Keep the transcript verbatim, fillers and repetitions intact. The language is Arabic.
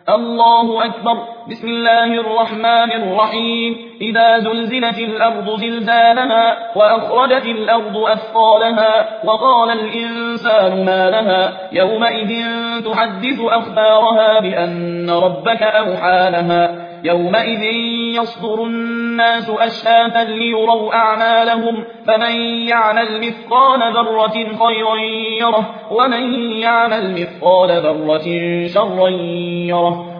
الله أكبر. بسم الله الرحمن الرحيم. إذا زلزلت الأرض زلزالها وأخرجت الأرض أثقالها وقال الإنسان ما لها يومئذ تحدث أخبارها بأن ربك أوحى لها يومئذ يصدر الناس أشتاتا ليروا أعمالهم فمن يعمل مثقال ذرة خيرا يره ومن يعمل مثقال ذرة شرا يره